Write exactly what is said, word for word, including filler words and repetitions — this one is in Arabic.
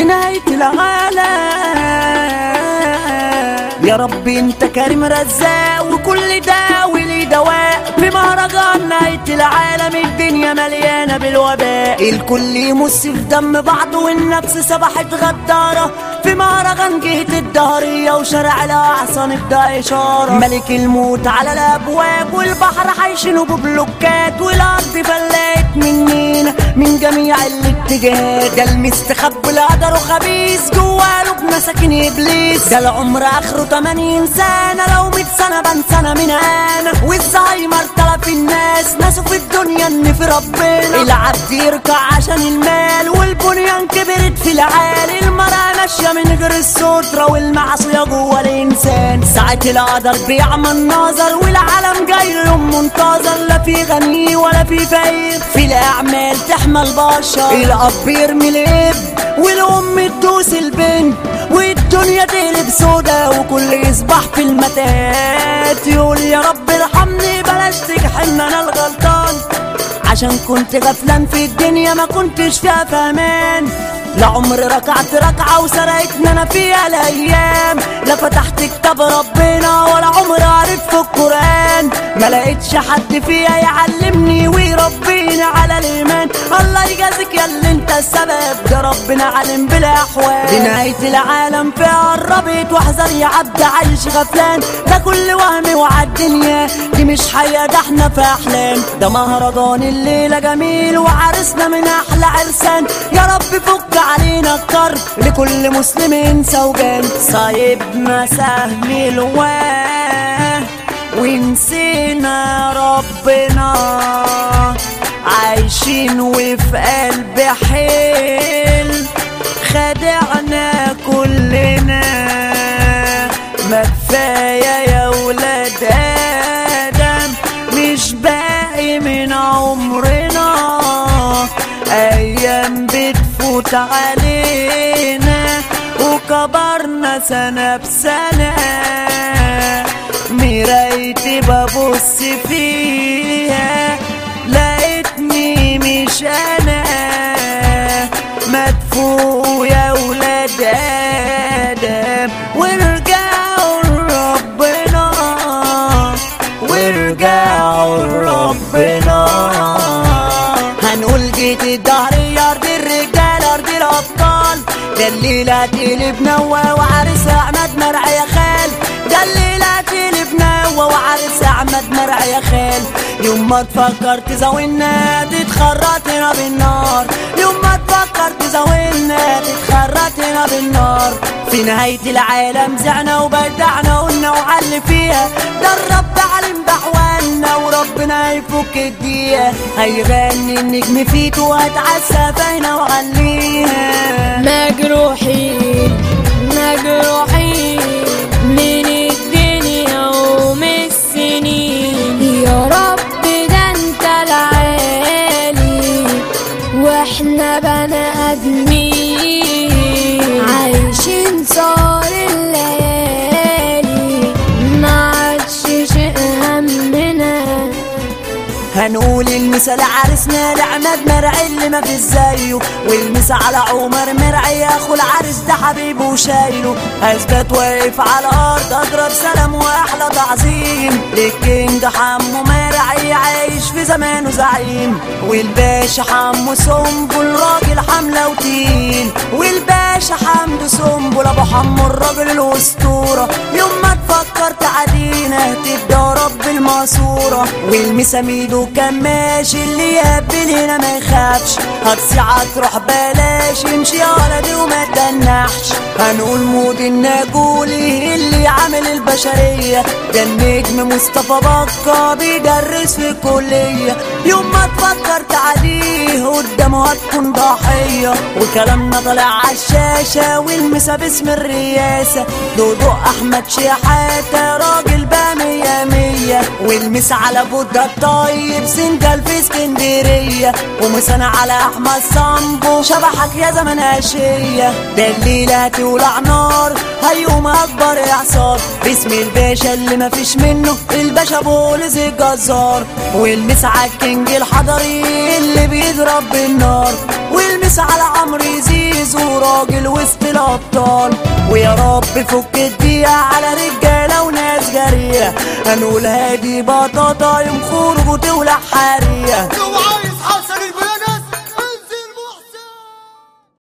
نهاية العالم. يا ربي انت كريم رزاق وكل داء ولي دواء، في مهرجان نهاية العالم الدنيا مليانة بالوباء، الكل يمس في دم بعضه والنفس سبحت غدارة، في مهرجان جهة الدهرية وشارع الأحصان ابدأ إشارة، ملك الموت على الأبواب والبحر حيشنه ببلوكات، والأرض فلقت مننا من جميع الاتجاهات، ده المستخبي القدر وخبيث جوا قلوب مساكين إبليس، ده العمر آخره تمانين سنة لو مية سنة بنسانا من أنا، والزهايمر تلف الناس ناسوا في الدنيا إن في ربنا، العبد يركع عشان المال والبنيان كبرت في العالي، المرأة ماشية من غير السترة والمعصية جوا الإنسان، ساعة القدر بيعمى النظر والعالم جاي لهم منتظر، لا في غني ولا في فقير، في الأعمال تحمى البشر، الأب يرمي الابن والأم تدوس البنت، والدنيا تقلب سودا وكل يصبح في المتات، يقول يا رب ارحمني بلاش تجحن انا الغلطان، عشان كنت غفلان في الدنيا ما كنتش فيها فامان، لا عمر ركعت ركعة وسرقتني انا فيها الايام، لا فتحت كتاب ربنا ولا عمر قريت في القرآن، ما لقيتش حد فيها يعلمني ويربيني على الايمان، الله يجازيك يا اللي انت السبب، ده ربنا عالم بالاحوال، دي نهاية العالم فيها قربت واحذر يا عبد عايش غفلان، ده كل وهم وعالدنيا دي مش حقيقة ده احنا في احلام، ده مهرجان الليلة جميل وعرسنا من احلى عرسان، يا رب فك علينا الكرب لكل مسلم سوجان، صايبنا سهم الواه ونسينا ربنا، عايشين وفي قلب حيل خدعنا كلنا، ما كفاية يا ولاد آدم مش باقي من عمرنا، أيام بتفوت علينا وكبرنا سنة بسنة، مرايتي ببص فيها لقيتني مش أنا، مدفوع يا ولاد آدم وارجعوا لربنا، وارجعوا لربنا، هنقول جيت الدهرية أرض الرجال أرض الأبطال، ده الليلة تقلب نوى وعرس أحمد مرعي يا خال، ده الليلة تقلب نوى وعرس أحمد مرعي يا خال، يوم ما تفكر تزاولنا تتخرط هنا بالنار، يوم ما تفكر تزاولنا تتخرط هنا بالنار، في نهاية العالم زعنا وبدعنا قلنا وعلي فيها، ده الرب علم بحوالنا وربنا يفك الدقيقة، هيغني النجم فيك وهتعسى فينا وعليها، مجروحين مجروحين من الدنيا ومن السنين، يا رب ده انت العالي واحنا بني ادمين، عايشين صار الليالي ما عادش شيء همنا، هنقول المثال عرسنا لعماد مرعي اللي ما في زيه، والمسا على عمر مرعي اخو العرس ده حبيبه وشايله، اثبت واقف على الارض اضرب سلام واحلى تعظيم للكينج حمو مرعي عايش في زمانه زعيم، والباشا حمو سنبل راجل حمله وتقيل، والباشا حمدو سنبل ابو حمو الراجل الاسطوره، يوم ما تفكر تعدينا تبدا رب الماسوره، والمسا ميدو كماشي اللي يقبل هنا ما يخافش، هتصيعة تروح بلاش امشي يا ولدي وما تنحش، هنقول مود الناجولي اللي عامل البشرية، ده النجم مصطفى بكا بيدرس في الكلية، يوم ما تفكر تعديه قدامه هتكون ضحية، وكلامنا طالع عالشاشة والمسا باسم الرئاسة، دودو احمد شحاتة راجل بقى مية مية، والمسا على بودة الطيب سنجل في اسكندرية، ومسانا على احمد صنبو شبحك يا زمن اشية، ده الليلة هتولع نار هيقوم اكبر اعصار، باسم الباشا اللي مفيش منه الباشا بولز الجزار، والمس على الكينج الحضري اللي بيضرب بالنار، والمس على عمرو زيزو راجل وسط الابطال. ويا رب فك الدقيقة على رجالة وناس جريئة، هنقول هادي بطاطا يوم خروج وتولع حريق.